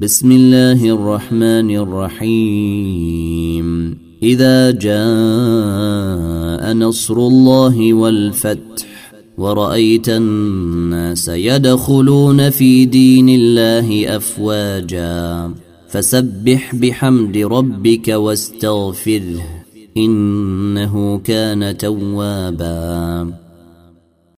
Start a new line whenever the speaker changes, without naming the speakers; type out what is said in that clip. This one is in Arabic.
بسم الله الرحمن الرحيم إذا جاء نصر الله والفتح ورأيت الناس يدخلون في دين الله أفواجا فسبح بحمد ربك واستغفره إنه كان توابا.